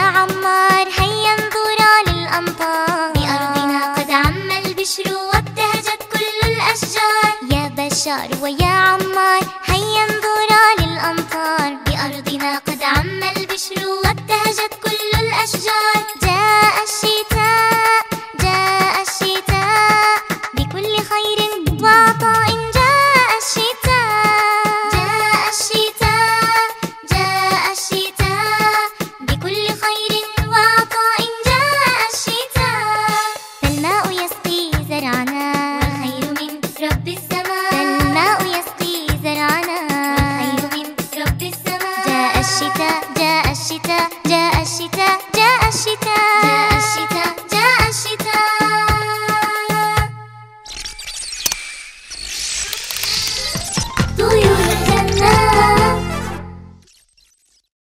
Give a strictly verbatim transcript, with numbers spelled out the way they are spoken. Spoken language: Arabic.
عمار هيا انظرا للأمطار، بأرضنا قد عم البشر وابتهجت كل الأشجار. يا بشار ويا عمار هيا انظرا للأمطار.